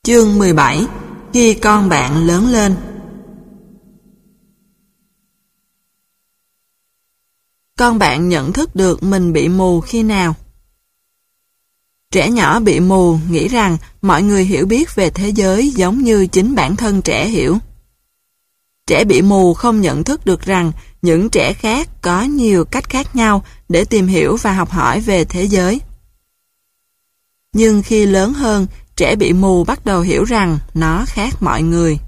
Chương 17. Khi con bạn lớn lên. Con bạn nhận thức được mình bị mù khi nào? Trẻ nhỏ bị mù nghĩ rằng mọi người hiểu biết về thế giới giống như chính bản thân trẻ hiểu. Trẻ bị mù không nhận thức được rằng những trẻ khác có nhiều cách khác nhau để tìm hiểu và học hỏi về thế giới. Nhưng khi lớn hơn, trẻ bị mù bắt đầu hiểu rằng nó khác mọi người.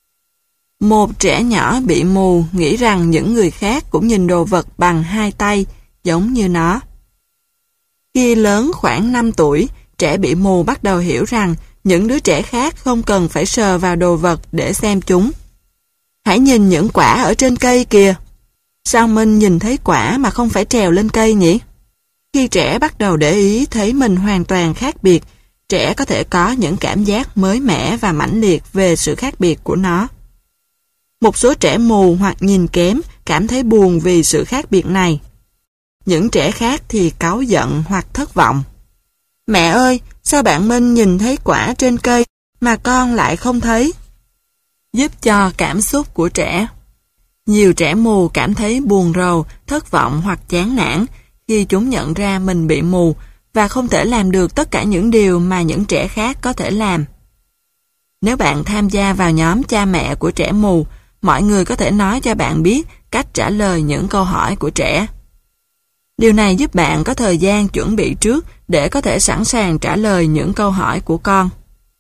Một trẻ nhỏ bị mù nghĩ rằng những người khác cũng nhìn đồ vật bằng hai tay, giống như nó. Khi lớn khoảng 5 tuổi, trẻ bị mù bắt đầu hiểu rằng những đứa trẻ khác không cần phải sờ vào đồ vật để xem chúng. Hãy nhìn những quả ở trên cây kìa. Sao mình nhìn thấy quả mà không phải trèo lên cây nhỉ? Khi trẻ bắt đầu để ý thấy mình hoàn toàn khác biệt, trẻ có thể có những cảm giác mới mẻ và mãnh liệt về sự khác biệt của nó. Một số trẻ mù hoặc nhìn kém cảm thấy buồn vì sự khác biệt này. Những trẻ khác thì cáu giận hoặc thất vọng. Mẹ ơi, sao bạn Minh nhìn thấy quả trên cây mà con lại không thấy? Giúp cho cảm xúc của trẻ. Nhiều trẻ mù cảm thấy buồn rầu, thất vọng hoặc chán nản khi chúng nhận ra mình bị mù và không thể làm được tất cả những điều mà những trẻ khác có thể làm. Nếu bạn tham gia vào nhóm cha mẹ của trẻ mù, mọi người có thể nói cho bạn biết cách trả lời những câu hỏi của trẻ. Điều này giúp bạn có thời gian chuẩn bị trước để có thể sẵn sàng trả lời những câu hỏi của con.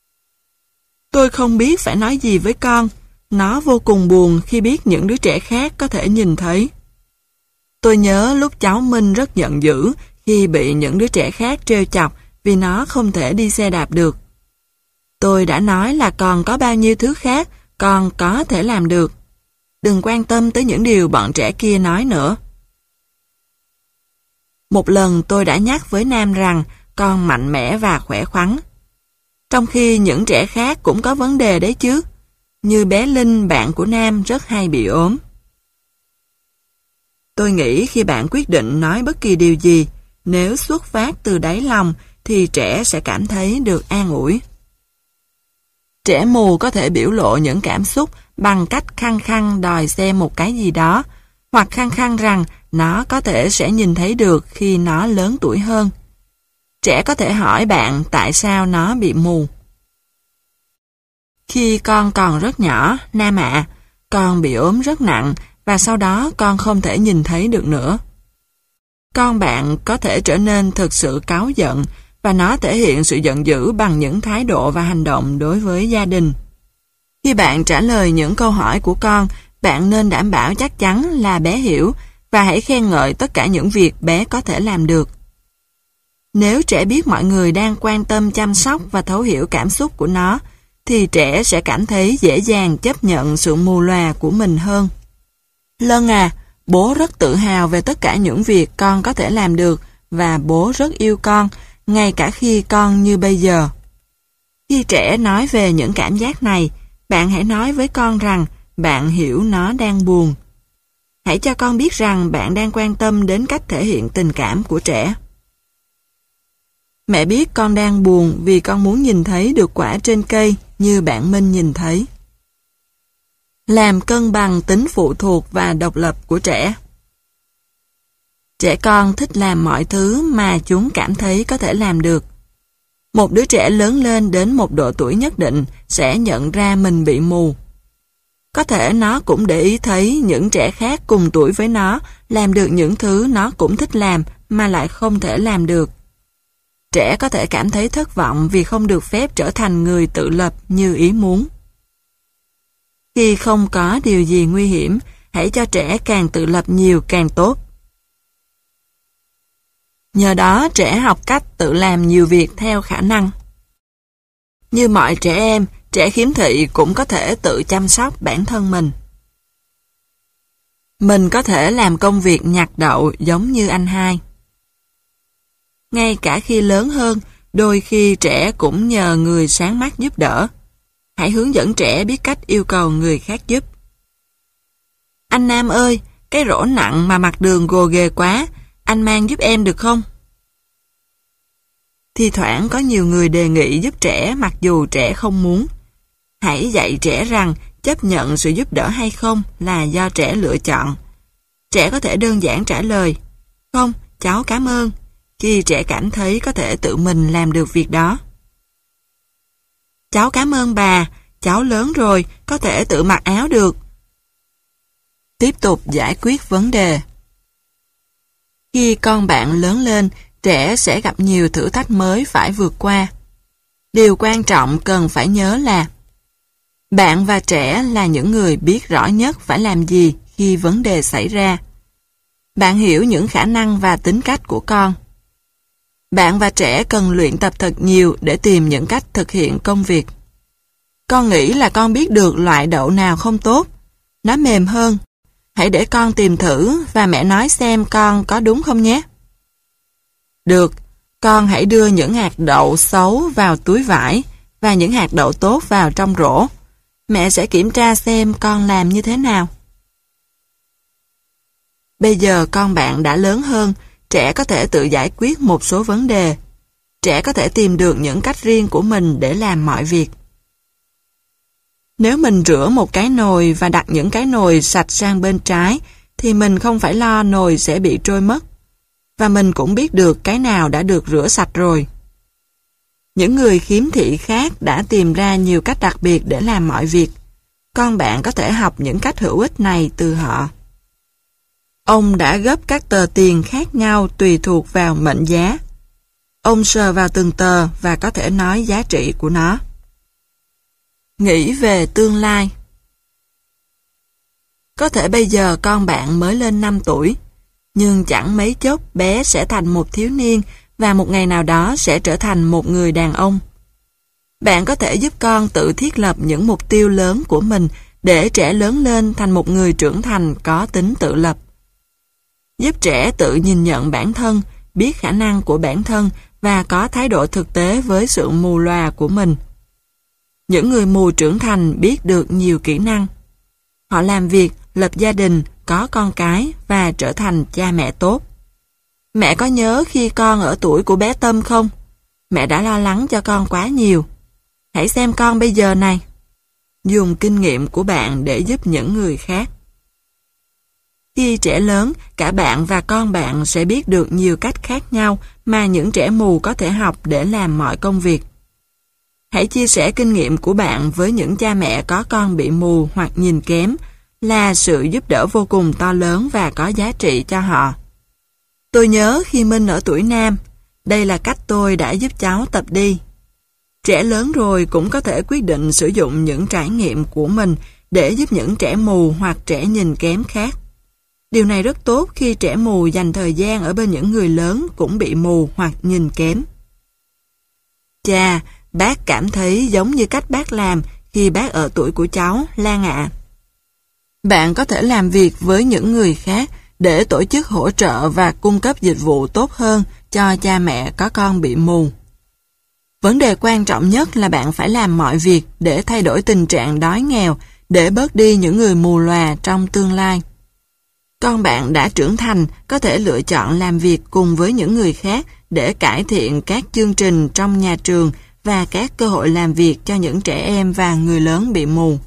Tôi không biết phải nói gì với con. Nó vô cùng buồn khi biết những đứa trẻ khác có thể nhìn thấy. Tôi nhớ lúc cháu Minh rất giận dữ khi bị những đứa trẻ khác trêu chọc vì nó không thể đi xe đạp được. Tôi đã nói là còn có bao nhiêu thứ khác con có thể làm được. Đừng quan tâm tới những điều bọn trẻ kia nói nữa. Một lần tôi đã nhắc với Nam rằng con mạnh mẽ và khỏe khoắn. Trong khi những trẻ khác cũng có vấn đề đấy chứ. Như bé Linh, bạn của Nam, rất hay bị ốm. Tôi nghĩ khi bạn quyết định nói bất kỳ điều gì, nếu xuất phát từ đáy lòng thì trẻ sẽ cảm thấy được an ủi. Trẻ mù có thể biểu lộ những cảm xúc bằng cách khăng khăng đòi xem một cái gì đó, hoặc khăng khăng rằng nó có thể sẽ nhìn thấy được khi nó lớn tuổi hơn. Trẻ có thể hỏi bạn tại sao nó bị mù. Khi con còn rất nhỏ, Nam ạ, con bị ốm rất nặng và sau đó con không thể nhìn thấy được nữa. Con bạn có thể trở nên thực sự cáu giận và nó thể hiện sự giận dữ bằng những thái độ và hành động đối với gia đình. Khi bạn trả lời những câu hỏi của con, bạn nên đảm bảo chắc chắn là bé hiểu và hãy khen ngợi tất cả những việc bé có thể làm được. Nếu trẻ biết mọi người đang quan tâm chăm sóc và thấu hiểu cảm xúc của nó, thì trẻ sẽ cảm thấy dễ dàng chấp nhận sự mù lòa của mình hơn. Lân à, bố rất tự hào về tất cả những việc con có thể làm được và bố rất yêu con, ngay cả khi con như bây giờ. Khi trẻ nói về những cảm giác này, bạn hãy nói với con rằng bạn hiểu nó đang buồn. Hãy cho con biết rằng bạn đang quan tâm đến cách thể hiện tình cảm của trẻ. Mẹ biết con đang buồn vì con muốn nhìn thấy được quả trên cây như bạn Minh nhìn thấy. Làm cân bằng tính phụ thuộc và độc lập của trẻ. Trẻ con thích làm mọi thứ mà chúng cảm thấy có thể làm được. Một đứa trẻ lớn lên đến một độ tuổi nhất định sẽ nhận ra mình bị mù. Có thể nó cũng để ý thấy những trẻ khác cùng tuổi với nó làm được những thứ nó cũng thích làm mà lại không thể làm được. Trẻ có thể cảm thấy thất vọng vì không được phép trở thành người tự lập như ý muốn. Khi không có điều gì nguy hiểm, hãy cho trẻ càng tự lập nhiều càng tốt. Nhờ đó trẻ học cách tự làm nhiều việc theo khả năng. Như mọi trẻ em, trẻ khiếm thị cũng có thể tự chăm sóc bản thân mình. Mình có thể làm công việc nhặt đậu giống như anh hai. Ngay cả khi lớn hơn, đôi khi trẻ cũng nhờ người sáng mắt giúp đỡ. Hãy hướng dẫn trẻ biết cách yêu cầu người khác giúp. Anh Nam ơi, cái rổ nặng mà mặt đường gồ ghề quá, anh mang giúp em được không? Thi thoảng có nhiều người đề nghị giúp trẻ mặc dù trẻ không muốn. Hãy dạy trẻ rằng chấp nhận sự giúp đỡ hay không là do trẻ lựa chọn. Trẻ có thể đơn giản trả lời, "Không, cháu cảm ơn", khi trẻ cảm thấy có thể tự mình làm được việc đó. "Cháu cảm ơn bà, cháu lớn rồi, có thể tự mặc áo được." Tiếp tục giải quyết vấn đề. Khi con bạn lớn lên, trẻ sẽ gặp nhiều thử thách mới phải vượt qua. Điều quan trọng cần phải nhớ là bạn và trẻ là những người biết rõ nhất phải làm gì khi vấn đề xảy ra. Bạn hiểu những khả năng và tính cách của con. Bạn và trẻ cần luyện tập thật nhiều để tìm những cách thực hiện công việc. Con nghĩ là con biết được loại đậu nào không tốt. Nó mềm hơn. Hãy để con tìm thử và mẹ nói xem con có đúng không nhé. Được, con hãy đưa những hạt đậu xấu vào túi vải và những hạt đậu tốt vào trong rổ. Mẹ sẽ kiểm tra xem con làm như thế nào. Bây giờ con bạn đã lớn hơn, trẻ có thể tự giải quyết một số vấn đề. Trẻ có thể tìm được những cách riêng của mình để làm mọi việc. Nếu mình rửa một cái nồi và đặt những cái nồi sạch sang bên trái, thì mình không phải lo nồi sẽ bị trôi mất. Và mình cũng biết được cái nào đã được rửa sạch rồi. Những người khiếm thị khác đã tìm ra nhiều cách đặc biệt để làm mọi việc. Con bạn có thể học những cách hữu ích này từ họ. Ông đã gấp các tờ tiền khác nhau tùy thuộc vào mệnh giá. Ông sờ vào từng tờ và có thể nói giá trị của nó. Nghĩ về tương lai. Có thể bây giờ con bạn mới lên 5 tuổi, nhưng chẳng mấy chốc bé sẽ thành một thiếu niên và một ngày nào đó sẽ trở thành một người đàn ông. Bạn có thể giúp con tự thiết lập những mục tiêu lớn của mình để trẻ lớn lên thành một người trưởng thành có tính tự lập. Giúp trẻ tự nhìn nhận bản thân, biết khả năng của bản thân và có thái độ thực tế với sự mù lòa của mình. Những người mù trưởng thành biết được nhiều kỹ năng. Họ làm việc, lập gia đình, có con cái và trở thành cha mẹ tốt. Mẹ có nhớ khi con ở tuổi của bé Tâm không? Mẹ đã lo lắng cho con quá nhiều. Hãy xem con bây giờ này. Dùng kinh nghiệm của bạn để giúp những người khác. Khi trẻ lớn, cả bạn và con bạn sẽ biết được nhiều cách khác nhau mà những trẻ mù có thể học để làm mọi công việc. Hãy chia sẻ kinh nghiệm của bạn với những cha mẹ có con bị mù hoặc nhìn kém, là sự giúp đỡ vô cùng to lớn và có giá trị cho họ. Tôi nhớ khi Minh ở tuổi Nam, đây là cách tôi đã giúp cháu tập đi. Trẻ lớn rồi cũng có thể quyết định sử dụng những trải nghiệm của mình để giúp những trẻ mù hoặc trẻ nhìn kém khác. Điều này rất tốt khi trẻ mù dành thời gian ở bên những người lớn cũng bị mù hoặc nhìn kém. Chà, bác cảm thấy giống như cách bác làm khi bác ở tuổi của cháu, Lan ạ. Bạn có thể làm việc với những người khác để tổ chức hỗ trợ và cung cấp dịch vụ tốt hơn cho cha mẹ có con bị mù. Vấn đề quan trọng nhất là bạn phải làm mọi việc để thay đổi tình trạng đói nghèo, để bớt đi những người mù lòa trong tương lai. Con bạn đã trưởng thành có thể lựa chọn làm việc cùng với những người khác để cải thiện các chương trình trong nhà trường và các cơ hội làm việc cho những trẻ em và người lớn bị mù.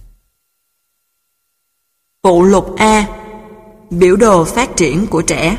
Phụ lục A. Biểu đồ phát triển của trẻ.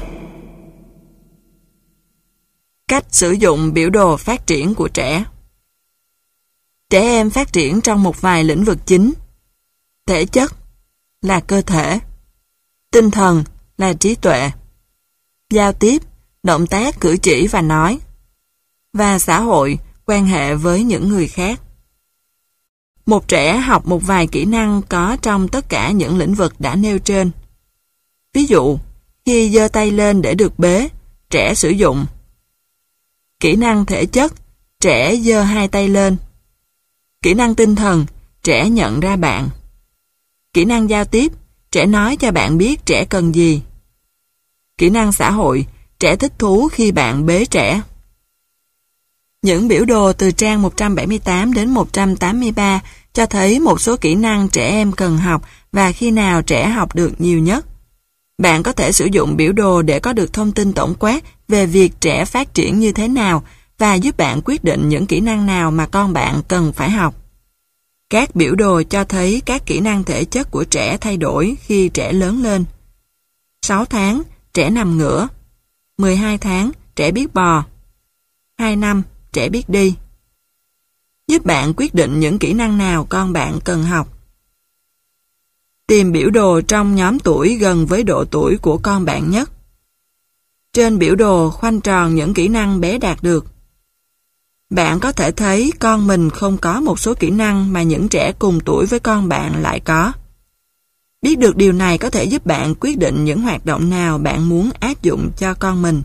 Cách sử dụng biểu đồ phát triển của trẻ. Trẻ em phát triển trong một vài lĩnh vực chính. Thể chất là cơ thể, tinh thần là trí tuệ, giao tiếp, động tác cử chỉ và nói, và xã hội, quan hệ với những người khác. Một trẻ học một vài kỹ năng có trong tất cả những lĩnh vực đã nêu trên. Ví dụ, khi giơ tay lên để được bế, trẻ sử dụng. Kỹ năng thể chất, trẻ giơ hai tay lên. Kỹ năng tinh thần, trẻ nhận ra bạn. Kỹ năng giao tiếp, trẻ nói cho bạn biết trẻ cần gì. Kỹ năng xã hội, trẻ thích thú khi bạn bế trẻ. Những biểu đồ từ trang 178 đến 183 cho thấy một số kỹ năng trẻ em cần học và khi nào trẻ học được nhiều nhất. Bạn có thể sử dụng biểu đồ để có được thông tin tổng quát về việc trẻ phát triển như thế nào và giúp bạn quyết định những kỹ năng nào mà con bạn cần phải học. Các biểu đồ cho thấy các kỹ năng thể chất của trẻ thay đổi khi trẻ lớn lên. 6 tháng, trẻ nằm ngửa. 12 tháng, trẻ biết bò. 2 năm, trẻ biết đi. Giúp bạn quyết định những kỹ năng nào con bạn cần học. Tìm biểu đồ trong nhóm tuổi gần với độ tuổi của con bạn nhất. Trên biểu đồ khoanh tròn những kỹ năng bé đạt được. Bạn có thể thấy con mình không có một số kỹ năng mà những trẻ cùng tuổi với con bạn lại có. Biết được điều này có thể giúp bạn quyết định những hoạt động nào bạn muốn áp dụng cho con mình.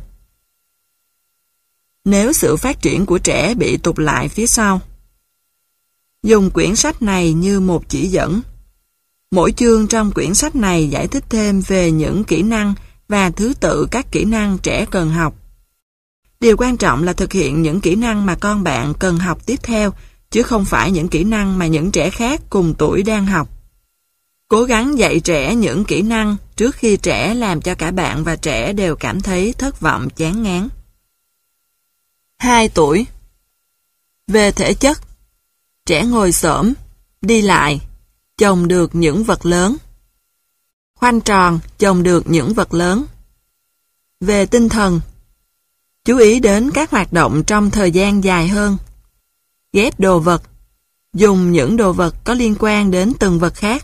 Nếu sự phát triển của trẻ bị tụt lại phía sau. Dùng quyển sách này như một chỉ dẫn. Mỗi chương trong quyển sách này giải thích thêm về những kỹ năng và thứ tự các kỹ năng trẻ cần học. Điều quan trọng là thực hiện những kỹ năng mà con bạn cần học tiếp theo, chứ không phải những kỹ năng mà những trẻ khác cùng tuổi đang học. Cố gắng dạy trẻ những kỹ năng trước khi trẻ làm cho cả bạn và trẻ đều cảm thấy thất vọng chán ngán. 2 tuổi. Về thể chất, trẻ ngồi xổm, đi lại, chồng được những vật lớn. Khoanh tròn, chồng được những vật lớn. Về tinh thần, chú ý đến các hoạt động trong thời gian dài hơn. Ghép đồ vật, dùng những đồ vật có liên quan đến từng vật khác.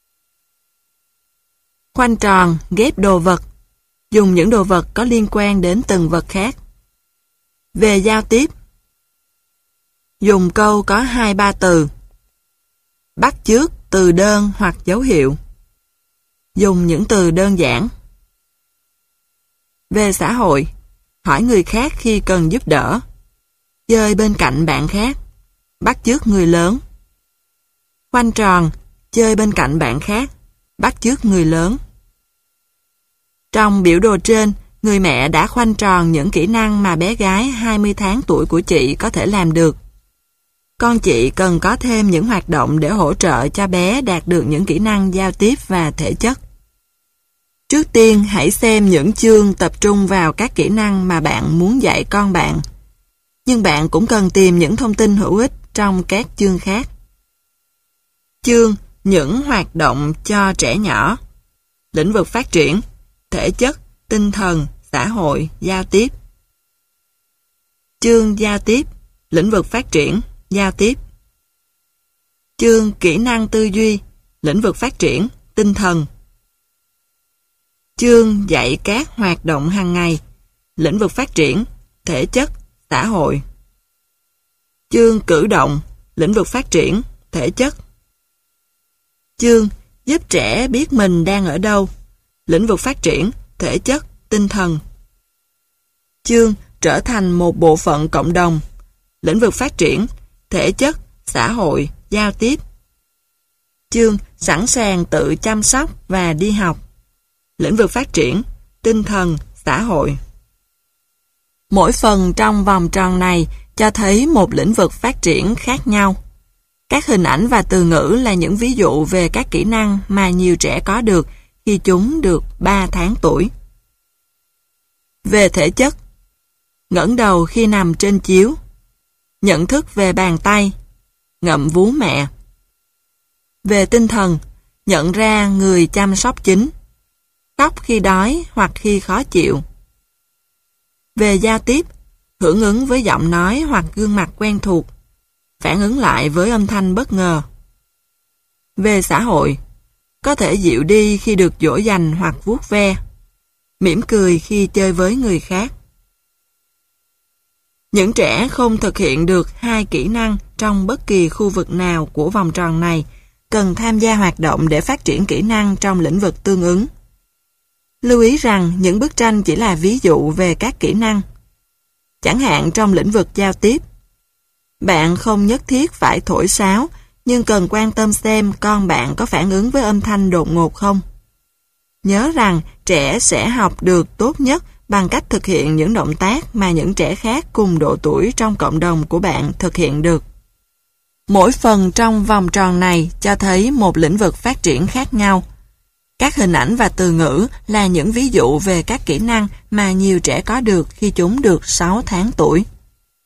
Khoanh tròn, ghép đồ vật, dùng những đồ vật có liên quan đến từng vật khác. Về giao tiếp, dùng câu có 2-3 từ. Bắt chước từ đơn hoặc dấu hiệu. Dùng những từ đơn giản. Về xã hội, hỏi người khác khi cần giúp đỡ. Chơi bên cạnh bạn khác. Bắt chước người lớn. Khoanh tròn, chơi bên cạnh bạn khác. Bắt chước người lớn. Trong biểu đồ trên, người mẹ đã khoanh tròn những kỹ năng mà bé gái 20 tháng tuổi của chị có thể làm được. Con chị cần có thêm những hoạt động để hỗ trợ cho bé đạt được những kỹ năng giao tiếp và thể chất. Trước tiên, hãy xem những chương tập trung vào các kỹ năng mà bạn muốn dạy con bạn. Nhưng bạn cũng cần tìm những thông tin hữu ích trong các chương khác. Chương những hoạt động cho trẻ nhỏ. Lĩnh vực phát triển, thể chất, tinh thần, xã hội, giao tiếp. Chương giao tiếp, lĩnh vực phát triển, giao tiếp. Chương kỹ năng tư duy, lĩnh vực phát triển, tinh thần. Chương dạy các hoạt động hàng ngày, lĩnh vực phát triển, thể chất, xã hội. Chương cử động, lĩnh vực phát triển, thể chất. Chương giúp trẻ biết mình đang ở đâu, lĩnh vực phát triển, thể chất, tinh thần. Chương trở thành một bộ phận cộng đồng, lĩnh vực phát triển, thể chất, xã hội, giao tiếp. Chương sẵn sàng tự chăm sóc và đi học, lĩnh vực phát triển, tinh thần, xã hội. Mỗi phần trong vòng tròn này cho thấy một lĩnh vực phát triển khác nhau. Các hình ảnh và từ ngữ là những ví dụ về các kỹ năng mà nhiều trẻ có được khi chúng được 3 tháng tuổi. Về thể chất, ngẩng đầu khi nằm trên chiếu, nhận thức về bàn tay, ngậm vú mẹ. Về tinh thần, nhận ra người chăm sóc chính, khóc khi đói hoặc khi khó chịu. Về giao tiếp, hưởng ứng với giọng nói hoặc gương mặt quen thuộc, phản ứng lại với âm thanh bất ngờ. Về xã hội, có thể dịu đi khi được dỗ dành hoặc vuốt ve, mỉm cười khi chơi với người khác. Những trẻ không thực hiện được 2 kỹ năng trong bất kỳ khu vực nào của vòng tròn này cần tham gia hoạt động để phát triển kỹ năng trong lĩnh vực tương ứng. Lưu ý rằng những bức tranh chỉ là ví dụ về các kỹ năng. Chẳng hạn trong lĩnh vực giao tiếp, bạn không nhất thiết phải thổi sáo, nhưng cần quan tâm xem con bạn có phản ứng với âm thanh đột ngột không. Nhớ rằng trẻ sẽ học được tốt nhất bằng cách thực hiện những động tác mà những trẻ khác cùng độ tuổi trong cộng đồng của bạn thực hiện được. Mỗi phần trong vòng tròn này cho thấy một lĩnh vực phát triển khác nhau. Các hình ảnh và từ ngữ là những ví dụ về các kỹ năng mà nhiều trẻ có được khi chúng được 6 tháng tuổi.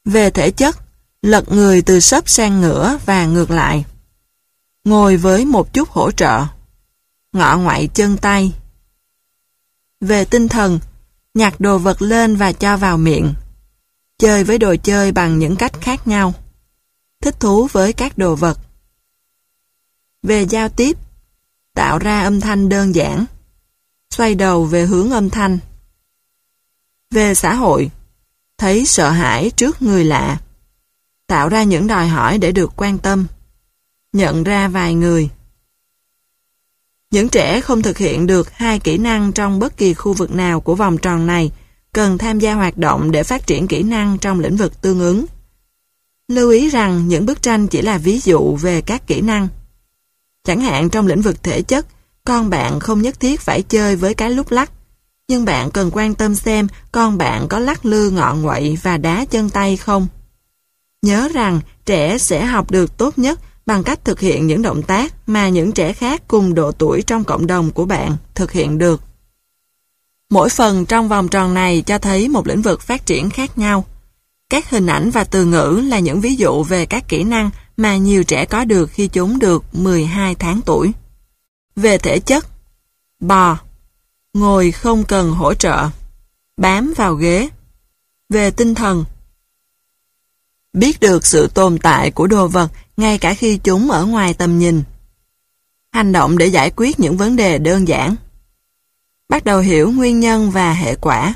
Về thể chất, lật người từ sấp sang ngửa và ngược lại. Ngồi với một chút hỗ trợ. Ngọ ngoại chân tay. Về tinh thần, nhặt đồ vật lên và cho vào miệng. Chơi với đồ chơi bằng những cách khác nhau. Thích thú với các đồ vật. Về giao tiếp, tạo ra âm thanh đơn giản. Xoay đầu về hướng âm thanh. Về xã hội, thấy sợ hãi trước người lạ. Tạo ra những đòi hỏi để được quan tâm. Nhận ra vài người. Những trẻ không thực hiện được 2 kỹ năng trong bất kỳ khu vực nào của vòng tròn này cần tham gia hoạt động để phát triển kỹ năng trong lĩnh vực tương ứng. Lưu ý rằng những bức tranh chỉ là ví dụ về các kỹ năng. Chẳng hạn trong lĩnh vực thể chất, con bạn không nhất thiết phải chơi với cái lúc lắc, nhưng bạn cần quan tâm xem con bạn có lắc lư ngọ nguậy và đá chân tay không. Nhớ rằng trẻ sẽ học được tốt nhất bằng cách thực hiện những động tác mà những trẻ khác cùng độ tuổi trong cộng đồng của bạn thực hiện được. Mỗi phần trong vòng tròn này cho thấy một lĩnh vực phát triển khác nhau. Các hình ảnh và từ ngữ là những ví dụ về các kỹ năng mà nhiều trẻ có được khi chúng được 12 tháng tuổi. Về thể chất, bò, ngồi không cần hỗ trợ, bám vào ghế. Về tinh thần, biết được sự tồn tại của đồ vật ngay cả khi chúng ở ngoài tầm nhìn. Hành động để giải quyết những vấn đề đơn giản. Bắt đầu hiểu nguyên nhân và hệ quả.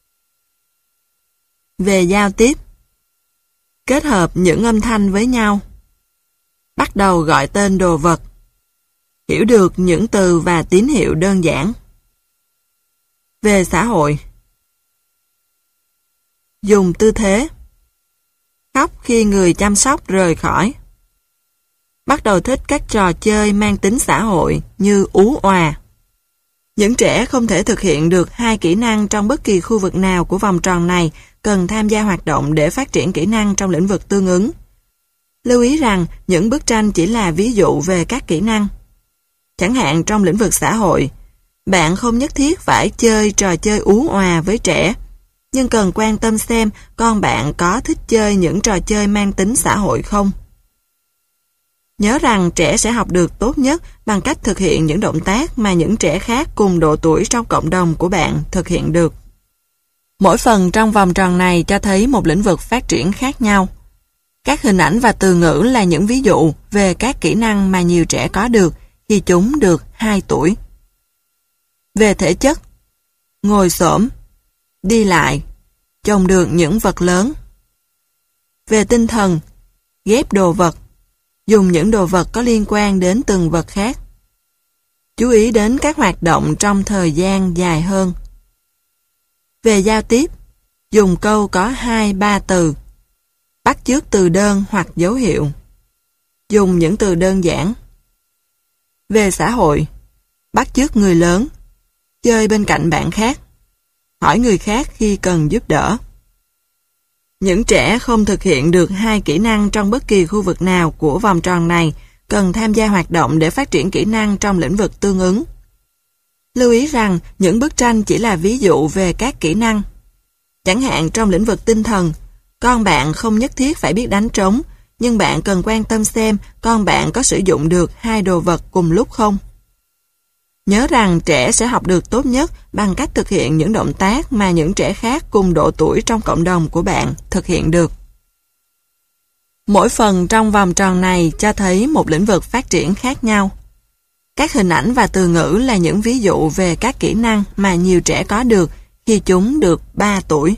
Về giao tiếp, kết hợp những âm thanh với nhau. Bắt đầu gọi tên đồ vật. Hiểu được những từ và tín hiệu đơn giản. Về xã hội, dùng tư thế. Khóc khi người chăm sóc rời khỏi. Bắt đầu thích các trò chơi mang tính xã hội như ú òa. Những trẻ không thể thực hiện được 2 kỹ năng trong bất kỳ khu vực nào của vòng tròn này cần tham gia hoạt động để phát triển kỹ năng trong lĩnh vực tương ứng. Lưu ý rằng những bức tranh chỉ là ví dụ về các kỹ năng. Chẳng hạn trong lĩnh vực xã hội, bạn không nhất thiết phải chơi trò chơi ú òa với trẻ, nhưng cần quan tâm xem con bạn có thích chơi những trò chơi mang tính xã hội không. Nhớ rằng trẻ sẽ học được tốt nhất bằng cách thực hiện những động tác mà những trẻ khác cùng độ tuổi trong cộng đồng của bạn thực hiện được. Mỗi phần trong vòng tròn này cho thấy một lĩnh vực phát triển khác nhau. Các hình ảnh và từ ngữ là những ví dụ về các kỹ năng mà nhiều trẻ có được khi chúng được 2 tuổi. Về thể chất, ngồi xổm, đi lại, chồng được những vật lớn. Về tinh thần, ghép đồ vật, dùng những đồ vật có liên quan đến từng vật khác. Chú ý đến các hoạt động trong thời gian dài hơn. Về giao tiếp, dùng câu có 2-3 từ. Bắt chước từ đơn hoặc dấu hiệu. Dùng những từ đơn giản. Về xã hội, bắt chước người lớn. Chơi bên cạnh bạn khác. Hỏi người khác khi cần giúp đỡ. Những trẻ không thực hiện được 2 kỹ năng trong bất kỳ khu vực nào của vòng tròn này cần tham gia hoạt động để phát triển kỹ năng trong lĩnh vực tương ứng. Lưu ý rằng những bức tranh chỉ là ví dụ về các kỹ năng. Chẳng hạn trong lĩnh vực tinh thần, con bạn không nhất thiết phải biết đánh trống, nhưng bạn cần quan tâm xem con bạn có sử dụng được 2 đồ vật cùng lúc không. Nhớ rằng trẻ sẽ học được tốt nhất bằng cách thực hiện những động tác mà những trẻ khác cùng độ tuổi trong cộng đồng của bạn thực hiện được. Mỗi phần trong vòng tròn này cho thấy một lĩnh vực phát triển khác nhau. Các hình ảnh và từ ngữ là những ví dụ về các kỹ năng mà nhiều trẻ có được khi chúng được 3 tuổi.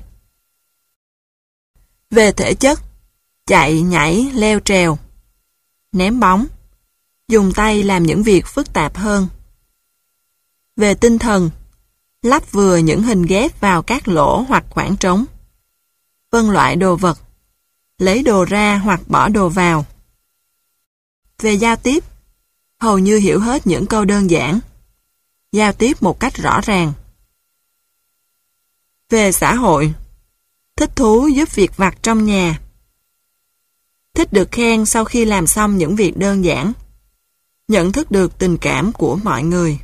Về thể chất, chạy, nhảy, leo trèo, ném bóng, dùng tay làm những việc phức tạp hơn. Về tinh thần, lắp vừa những hình ghép vào các lỗ hoặc khoảng trống. Phân loại đồ vật, lấy đồ ra hoặc bỏ đồ vào. Về giao tiếp, hầu như hiểu hết những câu đơn giản. Giao tiếp một cách rõ ràng. Về xã hội, thích thú giúp việc vặt trong nhà. Thích được khen sau khi làm xong những việc đơn giản. Nhận thức được tình cảm của mọi người.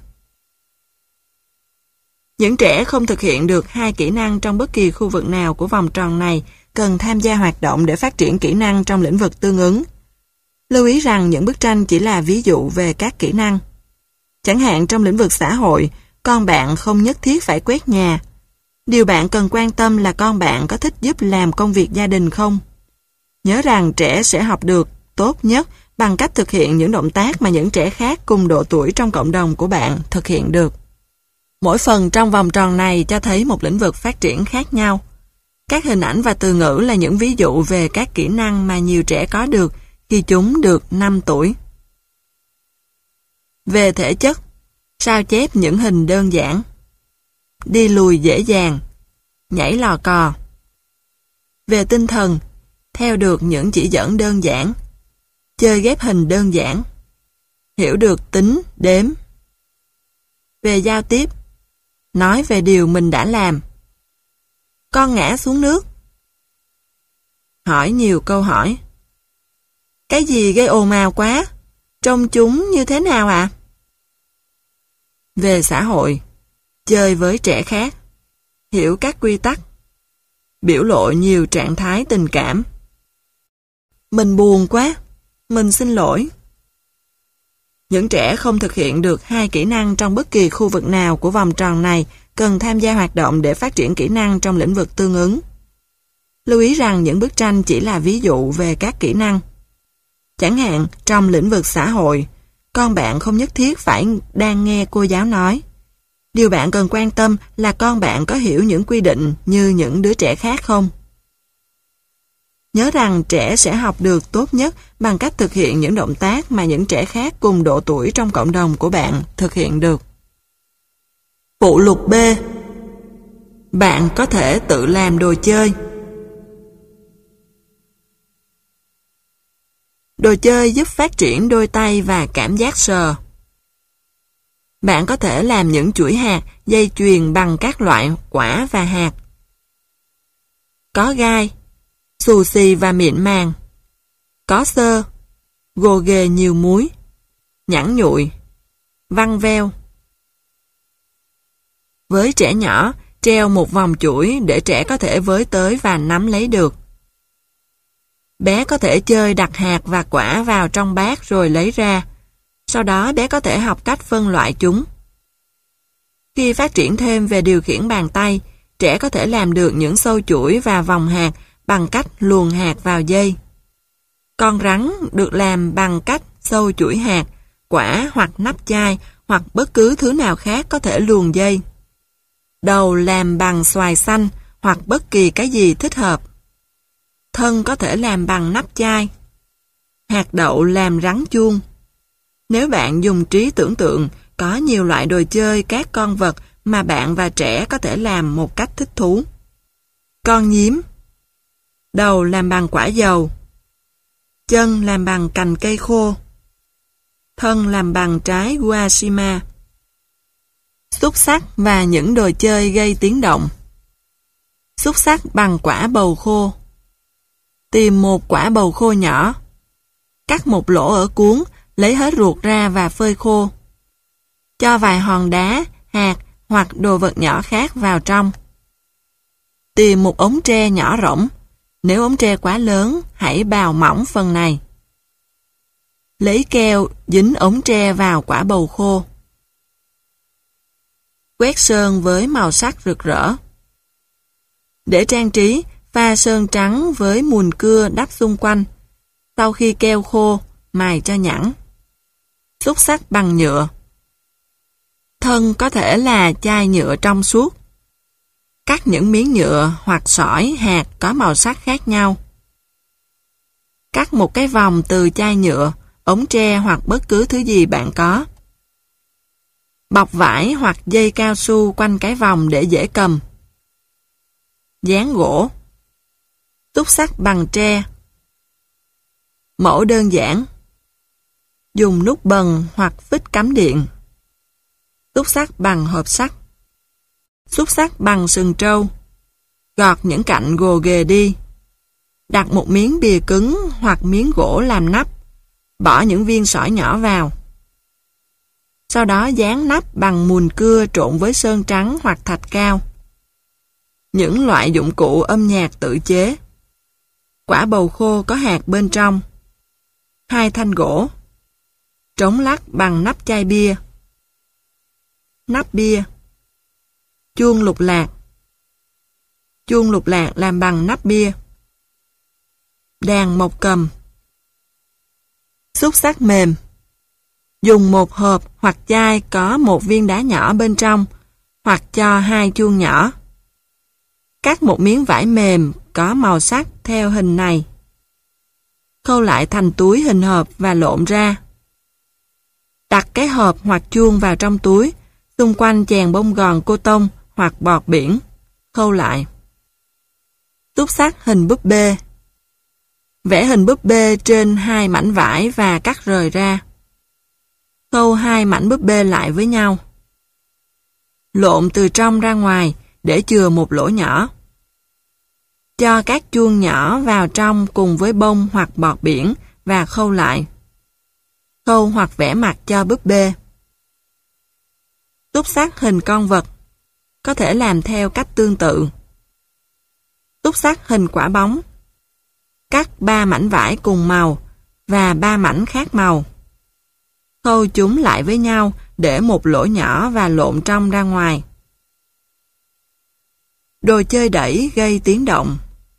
Những trẻ không thực hiện được 2 kỹ năng trong bất kỳ khu vực nào của vòng tròn này cần tham gia hoạt động để phát triển kỹ năng trong lĩnh vực tương ứng. Lưu ý rằng những bức tranh chỉ là ví dụ về các kỹ năng. Chẳng hạn trong lĩnh vực xã hội, con bạn không nhất thiết phải quét nhà. Điều bạn cần quan tâm là con bạn có thích giúp làm công việc gia đình không? Nhớ rằng trẻ sẽ học được tốt nhất bằng cách thực hiện những động tác mà những trẻ khác cùng độ tuổi trong cộng đồng của bạn thực hiện được. Mỗi phần trong vòng tròn này cho thấy một lĩnh vực phát triển khác nhau. Các hình ảnh và từ ngữ là những ví dụ về các kỹ năng mà nhiều trẻ có được khi chúng được 5 tuổi. Về thể chất, sao chép những hình đơn giản. Đi lùi dễ dàng, nhảy lò cò. Về tinh thần, theo được những chỉ dẫn đơn giản, chơi ghép hình đơn giản, hiểu được tính, đếm. Về giao tiếp, nói về điều mình đã làm. Con ngã xuống nước. Hỏi nhiều câu hỏi. Cái gì gây ồn ào quá? Trông chúng như thế nào ạ? Về xã hội, chơi với trẻ khác, hiểu các quy tắc, biểu lộ nhiều trạng thái tình cảm. Mình buồn quá, mình xin lỗi. Những trẻ không thực hiện được 2 kỹ năng trong bất kỳ khu vực nào của vòng tròn này cần tham gia hoạt động để phát triển kỹ năng trong lĩnh vực tương ứng. Lưu ý rằng những bức tranh chỉ là ví dụ về các kỹ năng. Chẳng hạn, trong lĩnh vực xã hội, con bạn không nhất thiết phải đang nghe cô giáo nói. Điều bạn cần quan tâm là con bạn có hiểu những quy định như những đứa trẻ khác không? Nhớ rằng trẻ sẽ học được tốt nhất bằng cách thực hiện những động tác mà những trẻ khác cùng độ tuổi trong cộng đồng của bạn thực hiện được. Phụ lục B. Bạn có thể tự làm đồ chơi. Đồ chơi giúp phát triển đôi tay và cảm giác sờ. Bạn có thể làm những chuỗi hạt, dây chuyền bằng các loại quả và hạt. Có gai, xù xì và mịn màng. Có xơ, gồ ghề nhiều múi, nhẵn nhụi, văng veo. Với trẻ nhỏ, treo một vòng chuỗi để trẻ có thể với tới và nắm lấy được. Bé có thể chơi đặt hạt và quả vào trong bát rồi lấy ra. Sau đó bé có thể học cách phân loại chúng. Khi phát triển thêm về điều khiển bàn tay, trẻ có thể làm được những xâu chuỗi và vòng hạt bằng cách luồn hạt vào dây. Con rắn được làm bằng cách xâu chuỗi hạt, quả hoặc nắp chai hoặc bất cứ thứ nào khác có thể luồn dây. Đầu làm bằng xoài xanh hoặc bất kỳ cái gì thích hợp. Thân có thể làm bằng nắp chai. Hạt đậu làm rắn chuông. Nếu bạn dùng trí tưởng tượng, có nhiều loại đồ chơi các con vật mà bạn và trẻ có thể làm một cách thích thú. Con nhím. Đầu làm bằng quả dầu. Chân làm bằng cành cây khô. Thân làm bằng trái guashima. Xúc xắc và những đồ chơi gây tiếng động. Xúc xắc bằng quả bầu khô. Tìm một quả bầu khô nhỏ. Cắt một lỗ ở cuống, lấy hết ruột ra và phơi khô. Cho vài hòn đá, hạt hoặc đồ vật nhỏ khác vào trong. Tìm một ống tre nhỏ rỗng. Nếu ống tre quá lớn, hãy bào mỏng phần này. Lấy keo dính ống tre vào quả bầu khô. Quét sơn với màu sắc rực rỡ. Để trang trí, pha sơn trắng với mùn cưa đắp xung quanh. Sau khi keo khô, mài cho nhẵn. Xúc xắc bằng nhựa. Thân có thể là chai nhựa trong suốt. Cắt những miếng nhựa hoặc sỏi hạt có màu sắc khác nhau. Cắt một cái vòng từ chai nhựa, ống tre hoặc bất cứ thứ gì bạn có. Bọc vải hoặc dây cao su quanh cái vòng để dễ cầm. Dán gỗ. Xúc xắc bằng tre. Mẫu đơn giản. Dùng nút bần hoặc phích cắm điện. Xúc xắc bằng hộp sắt. Xúc xắc bằng sừng trâu. Gọt những cạnh gồ ghề đi. Đặt một miếng bìa cứng hoặc miếng gỗ làm nắp. Bỏ những viên sỏi nhỏ vào. Sau đó dán nắp bằng mùn cưa trộn với sơn trắng hoặc thạch cao. Những loại dụng cụ âm nhạc tự chế. Quả bầu khô có hạt bên trong. 2 thanh gỗ. Trống lắc bằng nắp chai bia. Nắp bia. Chuông lục lạc. Chuông lục lạc làm bằng nắp bia. Đàn mộc cầm. Xúc xắc mềm. Dùng một hộp hoặc chai có một viên đá nhỏ bên trong, hoặc cho 2 chuông nhỏ. Cắt một miếng vải mềm có màu sắc theo hình này. Khâu lại thành túi hình hộp và lộn ra. Đặt cái hộp hoặc chuông vào trong túi, xung quanh chèn bông gòn cô tông hoặc bọt biển. Khâu lại. Xúc xắc hình búp bê. Vẽ hình búp bê trên 2 mảnh vải và cắt rời ra. Khâu 2 mảnh búp bê lại với nhau. Lộn từ trong ra ngoài để chừa một lỗ nhỏ. Cho các chuông nhỏ vào trong cùng với bông hoặc bọt biển và khâu lại. Khâu hoặc vẽ mặt cho búp bê. Xúc xắc hình con vật. Có thể làm theo cách tương tự. Xúc xắc hình quả bóng. Cắt 3 mảnh vải cùng màu và 3 mảnh khác màu. Khâu chúng lại với nhau để một lỗ nhỏ và lộn trong ra ngoài. Đồ chơi đẩy gây tiếng động.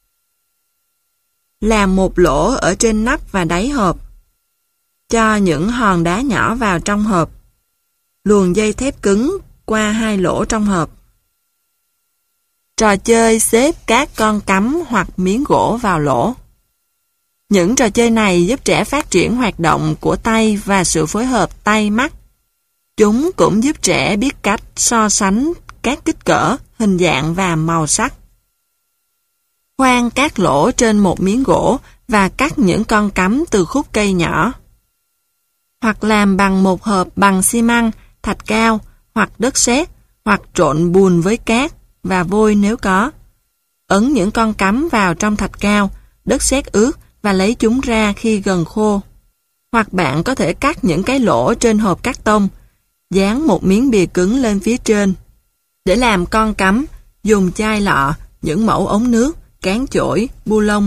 Làm một lỗ ở trên nắp và đáy hộp. Cho những hòn đá nhỏ vào trong hộp. Luồn dây thép cứng qua 2 lỗ trong hộp. Trò chơi xếp các con cắm hoặc miếng gỗ vào lỗ. Những trò chơi này giúp trẻ phát triển hoạt động của tay và sự phối hợp tay mắt. Chúng cũng giúp trẻ biết cách so sánh các kích cỡ, hình dạng và màu sắc. Khoan các lỗ trên một miếng gỗ và cắt những con cắm từ khúc cây nhỏ. Hoặc làm bằng một hộp bằng xi măng, thạch cao, hoặc đất sét, hoặc trộn bùn với cát và vôi nếu có. Ấn những con cắm vào trong thạch cao, đất sét ướt và lấy chúng ra khi gần khô. Hoặc bạn có thể cắt những cái lỗ trên hộp cát tông, dán một miếng bìa cứng lên phía trên. Để làm con cắm, dùng chai lọ, những mẫu ống nước, cán chổi, bu lông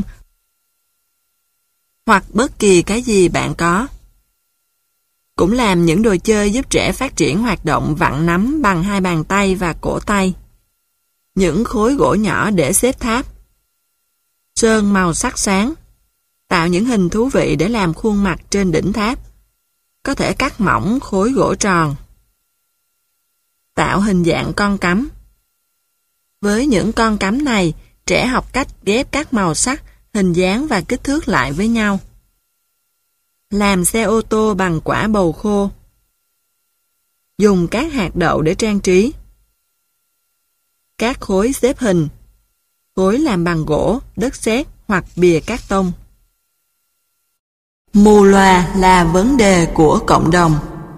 hoặc bất kỳ cái gì bạn có. Cũng làm những đồ chơi giúp trẻ phát triển hoạt động vặn nắm bằng 2 bàn tay và cổ tay. Những khối gỗ nhỏ để xếp tháp. Sơn màu sắc sáng. Tạo những hình thú vị để làm khuôn mặt trên đỉnh tháp. Có thể cắt mỏng khối gỗ tròn. Tạo hình dạng con cắm. Với những con cắm này, trẻ học cách ghép các màu sắc, hình dáng và kích thước lại với nhau. Làm xe ô tô bằng quả bầu khô. Dùng các hạt đậu để trang trí. Các khối xếp hình. Khối làm bằng gỗ, đất sét hoặc bìa cát tông. Mù lòa là vấn đề của cộng đồng.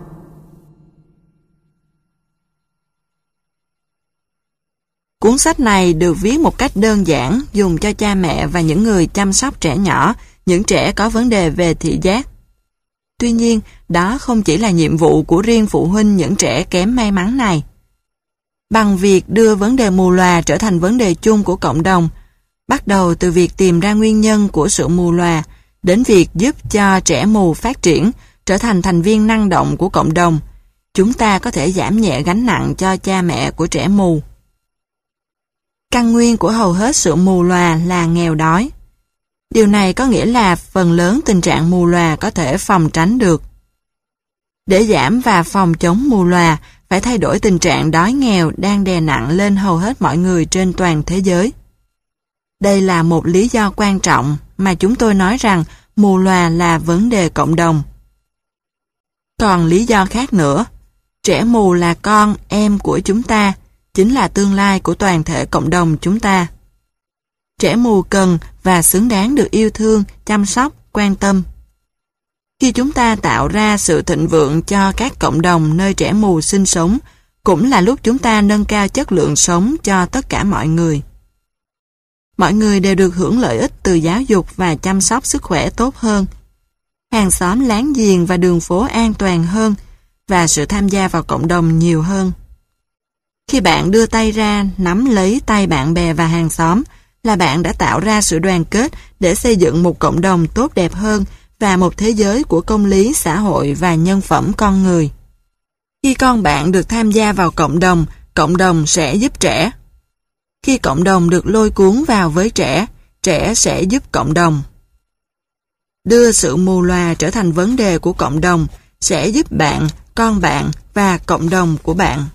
Cuốn sách này được viết một cách đơn giản, dùng cho cha mẹ và những người chăm sóc trẻ nhỏ, những trẻ có vấn đề về thị giác. Tuy nhiên, đó không chỉ là nhiệm vụ của riêng phụ huynh những trẻ kém may mắn này. Bằng việc đưa vấn đề mù lòa trở thành vấn đề chung của cộng đồng, bắt đầu từ việc tìm ra nguyên nhân của sự mù lòa, đến việc giúp cho trẻ mù phát triển, trở thành thành viên năng động của cộng đồng, chúng ta có thể giảm nhẹ gánh nặng cho cha mẹ của trẻ mù. Căn nguyên của hầu hết sự mù lòa là nghèo đói. Điều này có nghĩa là phần lớn tình trạng mù lòa có thể phòng tránh được. Để giảm và phòng chống mù lòa, phải thay đổi tình trạng đói nghèo đang đè nặng lên hầu hết mọi người trên toàn thế giới. Đây là một lý do quan trọng mà chúng tôi nói rằng mù lòa là vấn đề cộng đồng. Còn lý do khác nữa, trẻ mù là con, em của chúng ta, chính là tương lai của toàn thể cộng đồng chúng ta. Trẻ mù cần và xứng đáng được yêu thương, chăm sóc, quan tâm. Khi chúng ta tạo ra sự thịnh vượng cho các cộng đồng nơi trẻ mù sinh sống, cũng là lúc chúng ta nâng cao chất lượng sống cho tất cả mọi người. Mọi người đều được hưởng lợi ích từ giáo dục và chăm sóc sức khỏe tốt hơn, hàng xóm láng giềng và đường phố an toàn hơn, và sự tham gia vào cộng đồng nhiều hơn. Khi bạn đưa tay ra nắm lấy tay bạn bè và hàng xóm, là bạn đã tạo ra sự đoàn kết để xây dựng một cộng đồng tốt đẹp hơn và một thế giới của công lý, xã hội và nhân phẩm con người. Khi con bạn được tham gia vào cộng đồng sẽ giúp trẻ. Khi cộng đồng được lôi cuốn vào với trẻ, trẻ sẽ giúp cộng đồng. Đưa sự mù lòa trở thành vấn đề của cộng đồng sẽ giúp bạn, con bạn và cộng đồng của bạn.